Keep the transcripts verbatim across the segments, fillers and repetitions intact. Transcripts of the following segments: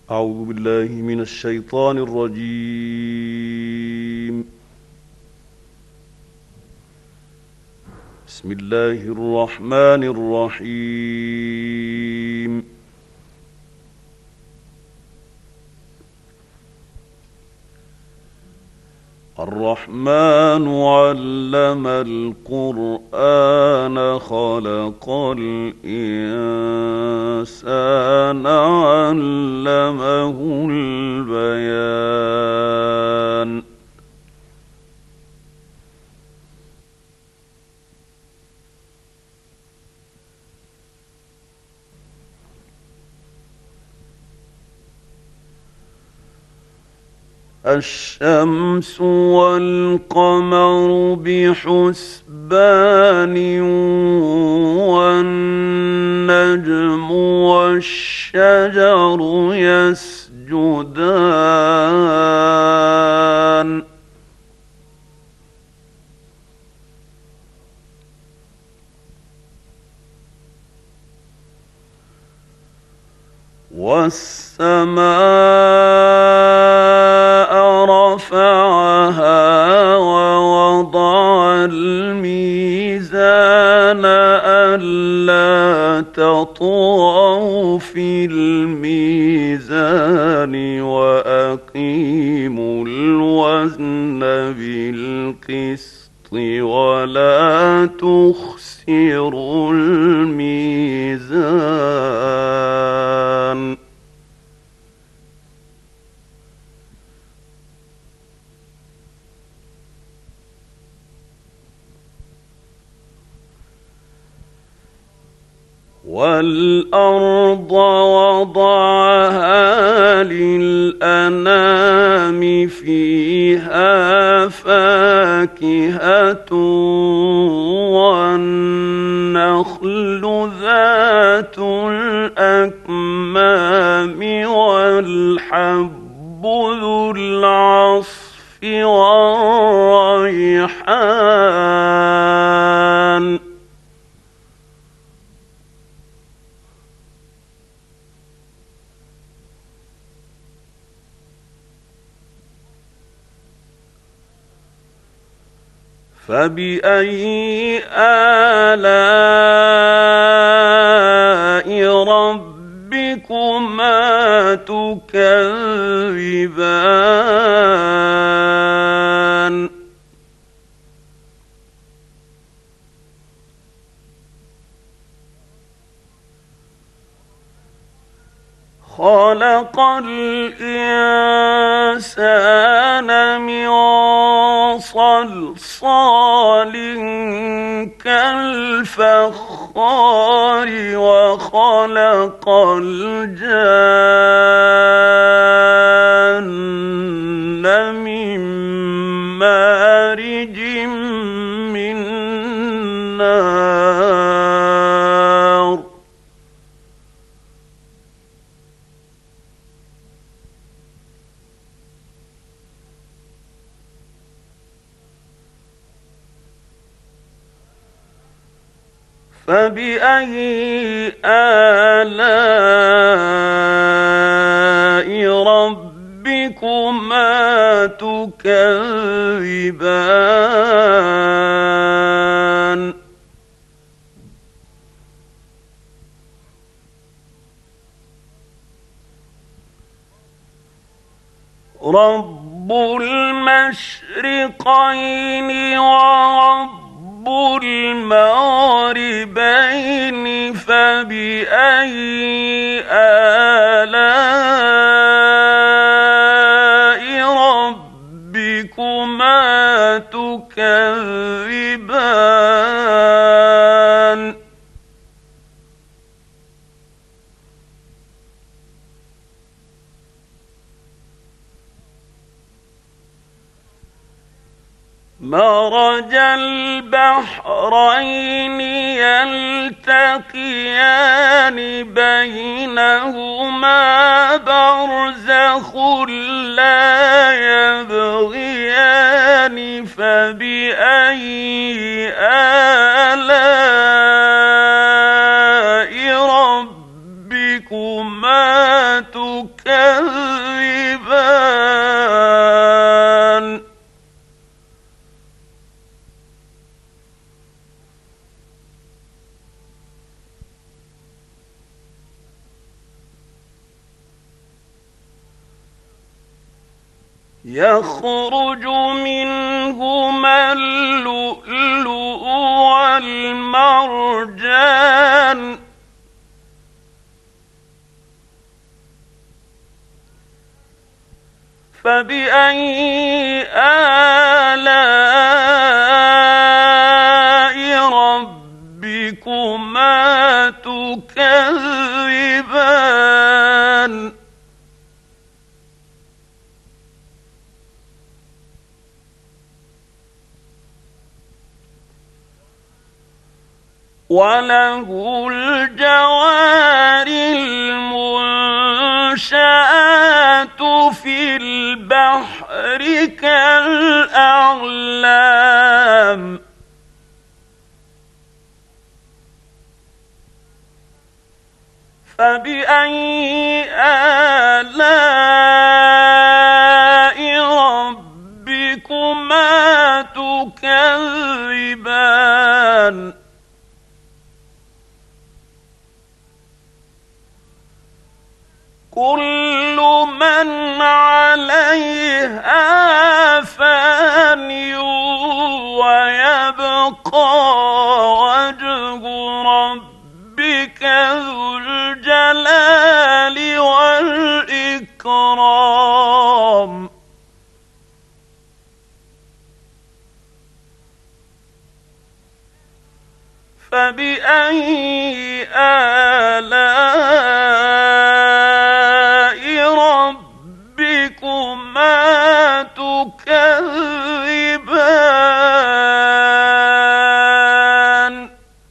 أعوذ بالله من الشيطان الرجيم. بسم الله الرحمن الرحيم. الرحمن علم القرآن خلق الإنسان علمه البيان. الشمس والقمر بحسبان والنجم والشجر يسجدان والسماء رفعها ووضع الميزان ألا تطغوا في الميزان وأقيموا الوزن بالقسط ولا تخسروا الميزان. والأرض وضعها للأنام فيها فاكهة والنخل ذات الأكمام والحب ذو العصف والريحان. فبأي آلاء ربكما تكذبان؟ خلق الإنسان من صلصال كالفخار وخلق الجان من مارج من نار. فبأي آلاء ربكما تكذبان؟ رب المشرقين ورب المغربين فبأي آلاء ربكما تكذبان؟ مرج البحرين يلتقيان بينهما برزخ لا يبغيان فبأي آلاء ربكما تكذبان يخرج منهما اللؤلؤ والمرجان فبأي آلاء ربكما تكذبان وله الجوار المنشآت في البحر كالأعلام فبأي آلاء ربكما تكذبان كل من عليها فان ويبقى وجه ربك ذو الجلال والإكرام فبأي آلاء ربكما تكذبان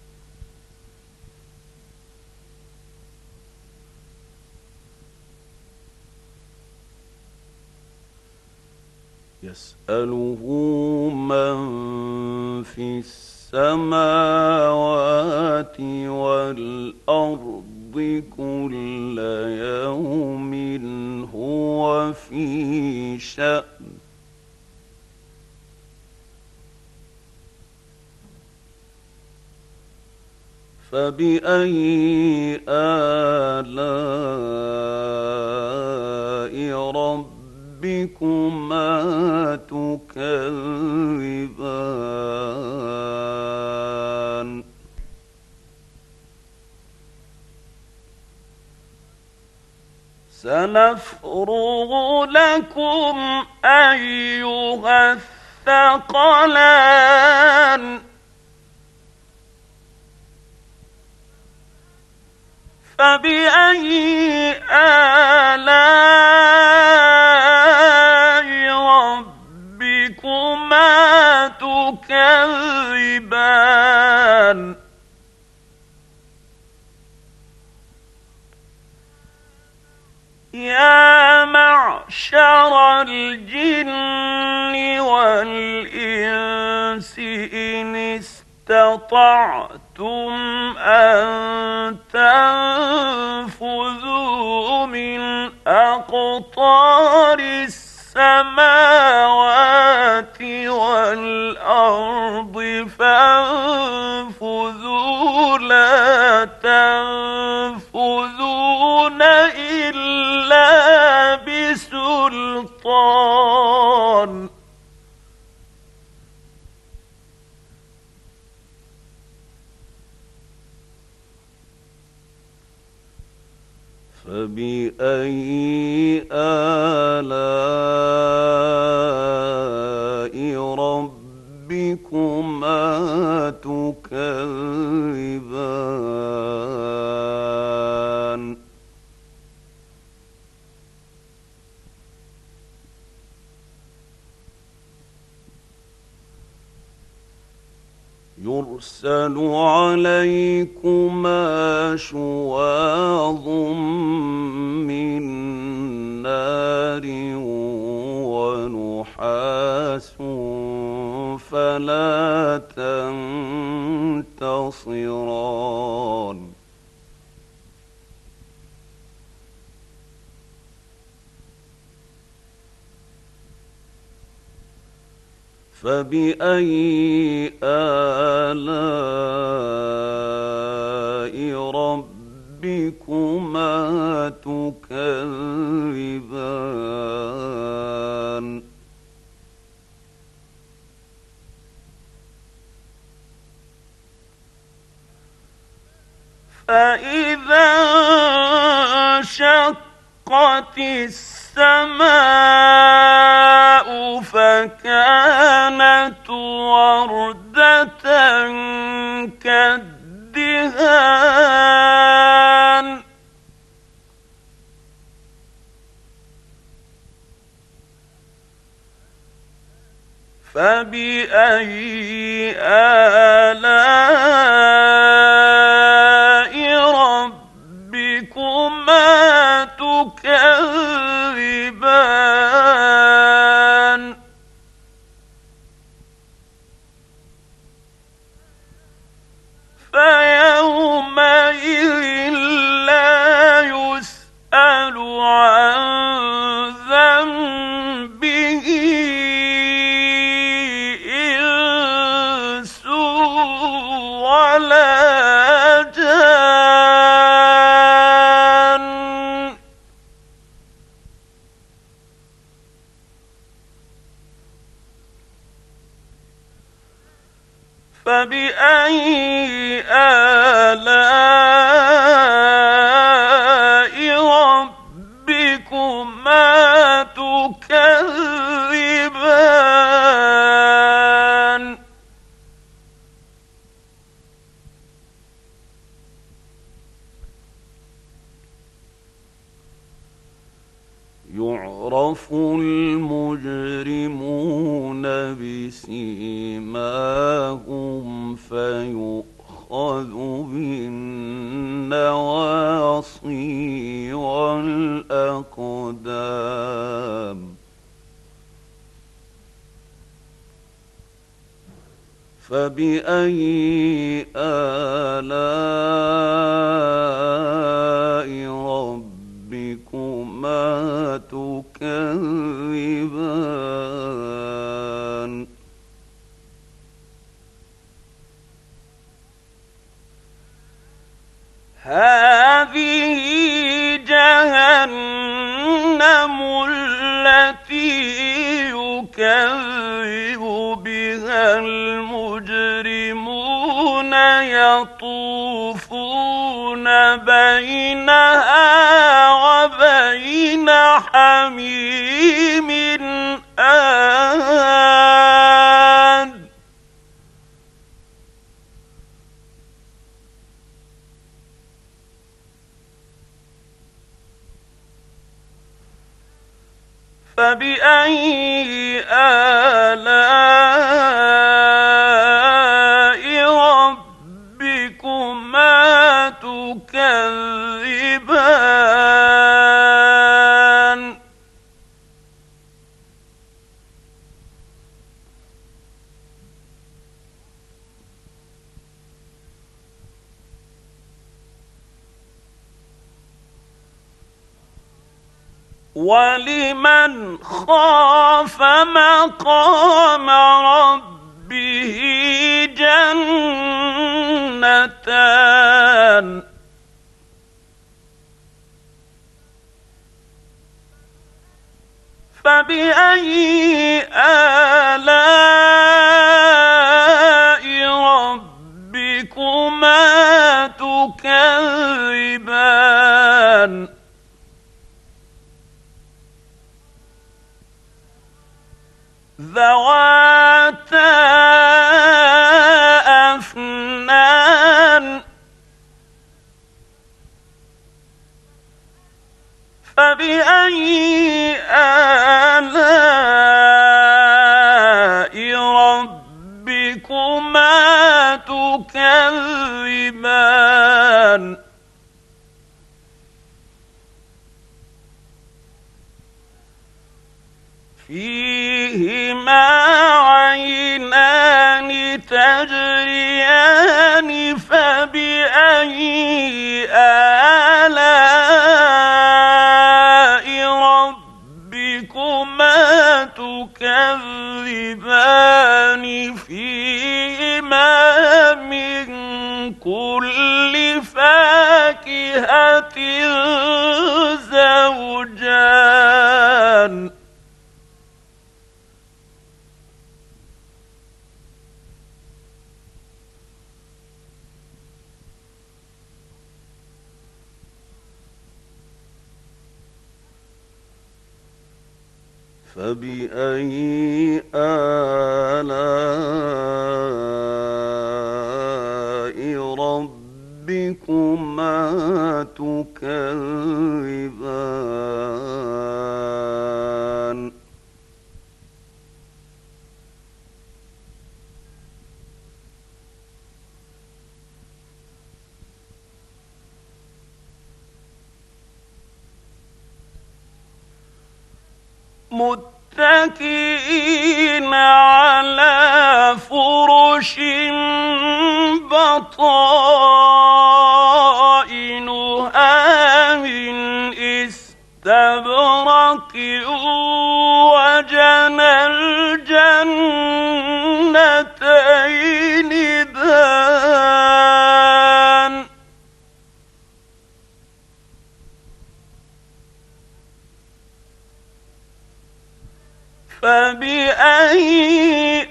يسأله من في السماوات والأرض كل يوم هو في شأن فبأي آلاء ربكما تكذبان سنفرغ لكم أيها الثقلان فبأي آلاء ربكما تكذبان يا معشر الجن والإنس إن استطعتم أن تنفذوا من أقطار السماوات والأرض فانفذوا لا تنفذون إلا بسلطان فبأي آلاء ربكما تكذبان يرسل عليكما شواظ من نار ونحاس فلا تنتصران فبأي آلاء ربكما تكذبان فإذا انشقت السماء فكانت وردة كالدهان فبأي آلاء ربكما تكذبان فيومئذ لا يسأل عن ذنبه إنس ولا جان فبأي آلاء ربكما تكذبان يعرف المجرمون بسيماهم فيؤخذ بالنواصي والأقدام فبأي آلاء ربكما تكذبان هذه جهنم التي يكذب بها المجرمون يطوفون بينها وبين حميم آن فبأي آلاء ربكما تكذبان ولمن خاف مقام ربه جنتان فبأي آلاء ربكما تكذبان ذواتا أفنان فبأي آلاء ربكما تكذبان فيهما عينان تجريان فبأي آلاء ربكما تكذبان تزوجان فيهما من كل فاكهة زوجان فبأي آلاء ربكما تكذبان متكئين على فرش بطائنها من استبرق وجنى الجنتين دان فبأي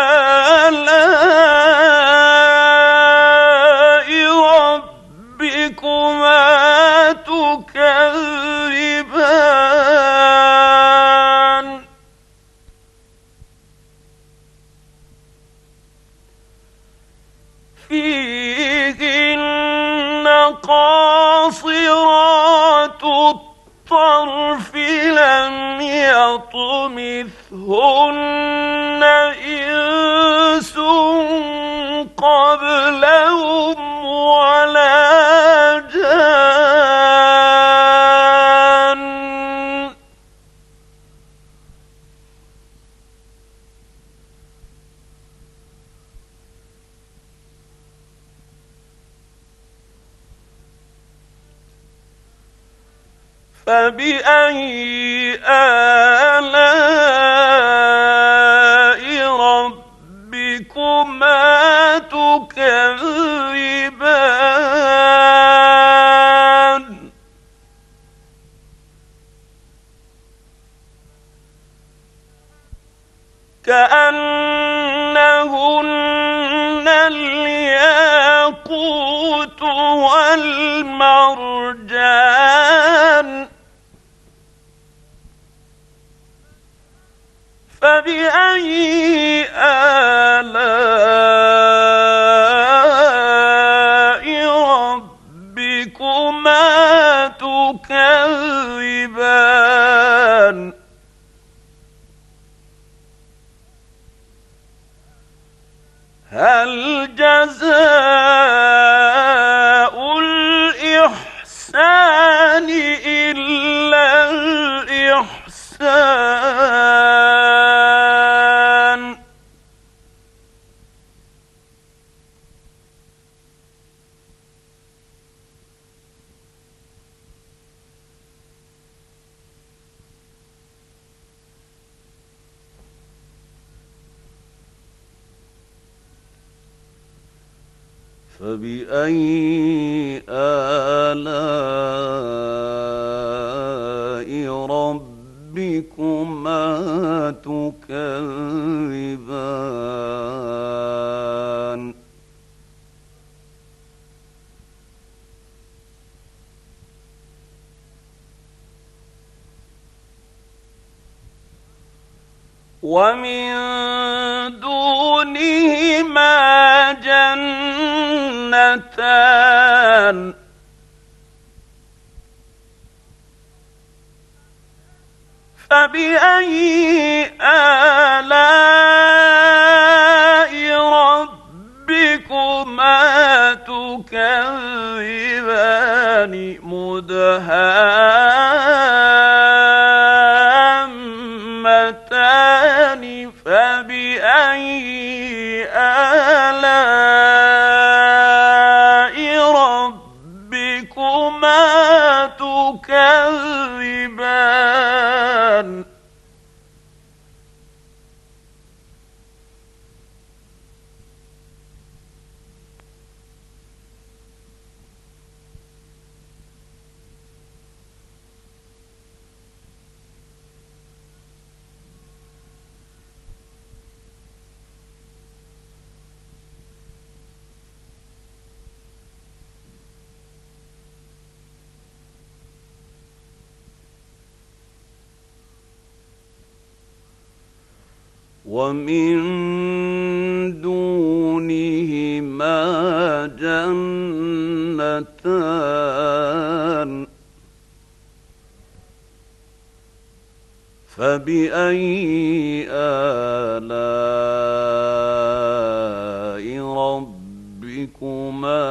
آلاء ربكما تكذبان فيهن قاصرات الطرف لم يطمثهن إنس قبلهم ولا جان فبأي آلاء ربكما تكذبان كأنهن الياقوت والمرجان فبأي آلاء ربكما تكذبان هل جزاء الإحسان إلا الإحسان فبأي آلاء ربكما تكذبان ومن دونهما جنتان فبأي آلاء ربكما تكذبان مدهامتان فبأي آلاء ربكما تكذبان ومن دونهما جنتان فبأي آلاء ربكما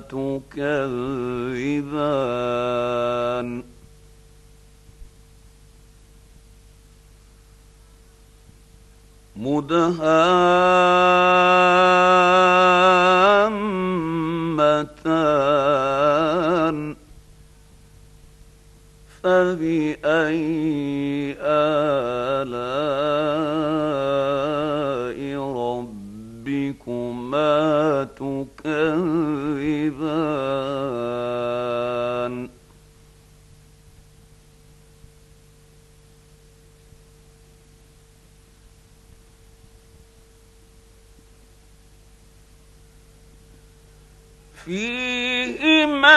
تكذبان مدهامتان فبأي آلاء ربكما تكذبان فيهما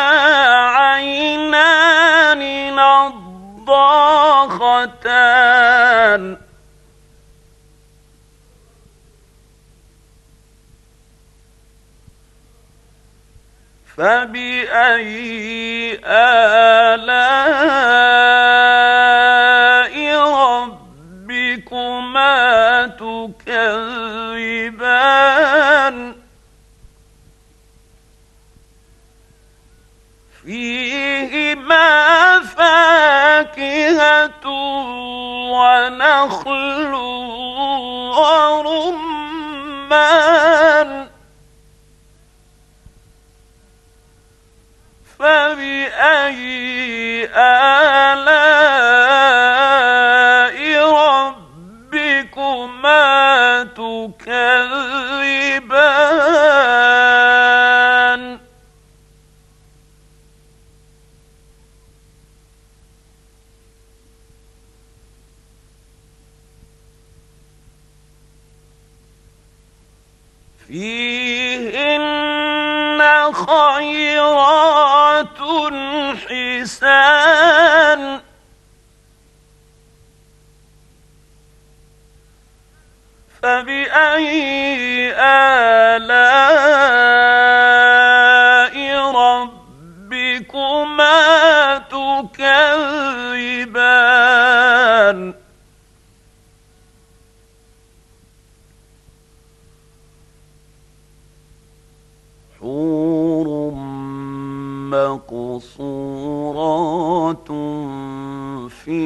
عينان نضاختان فبأي آلاء ربكما تكذبان فيهما فاكهة ونخل ورمان فبأي آلاء ربكما تكذبان فيهن خيرات حسان فبأي آلاء ربكما تكذبان حور مقصورات في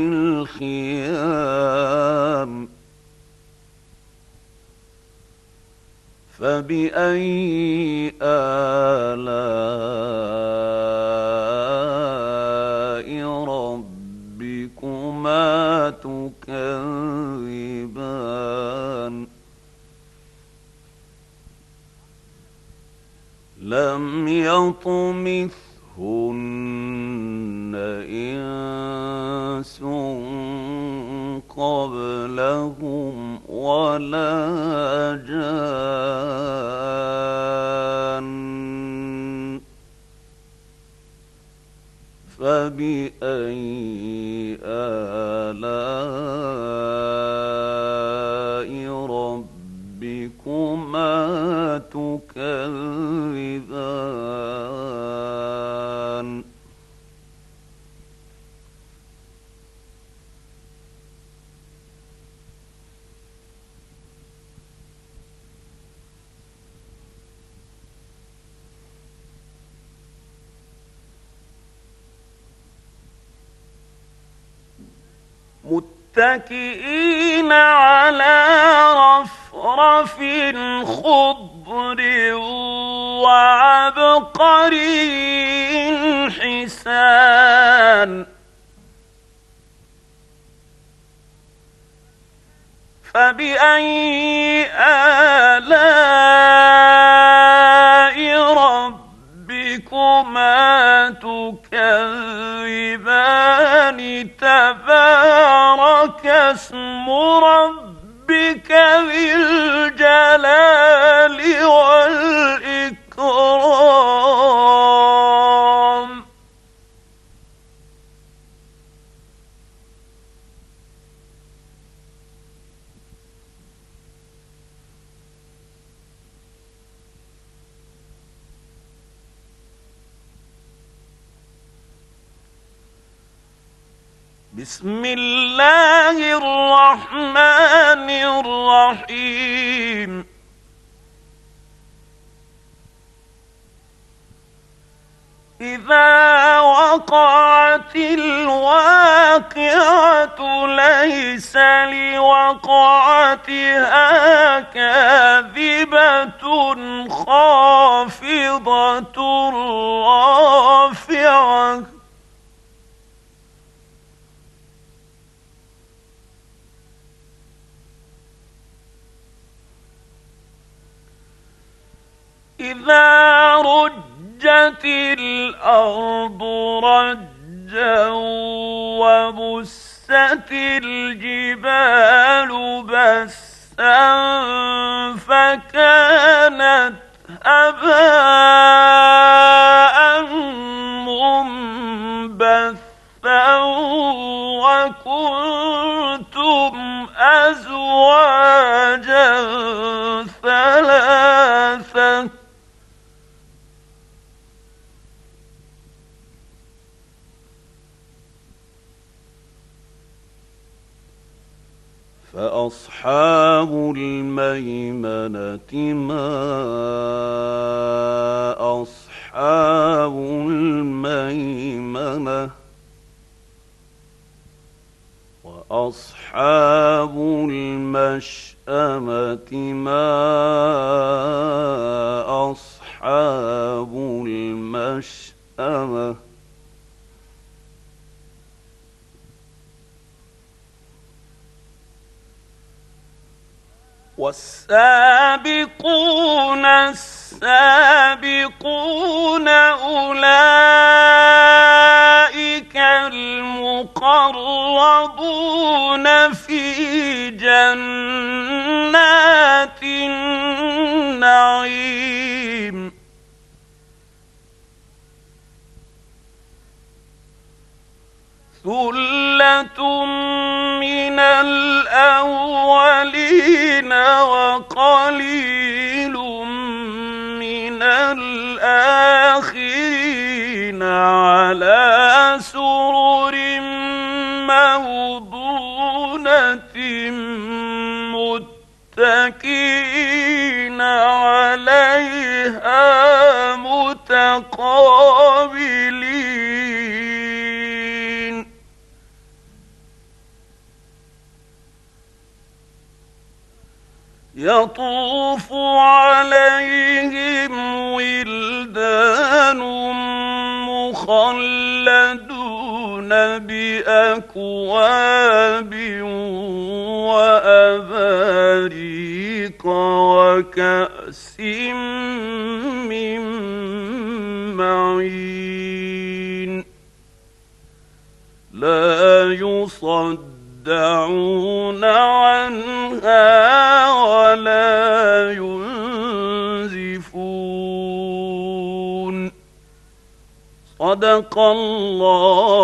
الخيام فبأي آلاء ربكما تكذبان لم يطمثهن إنس قبلهم ولا جان فبأي آلاء ربكما تكذبان متكئين على رفرف خضر وعبقري حسان فبأي آلاء ربكما تكذبان تبارك اسم ربك ذي الجلال والإكرام بسم الله الرحمن الرحيم إذا وقعت الواقعة ليس لوقعتها كاذبة خافضة رافعة إذا رجت الأرض رجا وبست الجبال بسا فكانت هباء منبثا وكنتم أزواجا ثلاثة فأصحاب الميمنة ما أصحاب الميمنة وأصحاب المشأمة ما أصحاب المشأمة والسابقون السابقون أولئك المقربون في جنات النعيم ثلة من الأولين وقليل من الآخرين على سرر موضونة متكئين عليها متقابلين يطوف عليهم ولدان مخلدون بأكواب وأباريق وكأس من معين لا يصدعون عنها ولا ينزفون صدق الله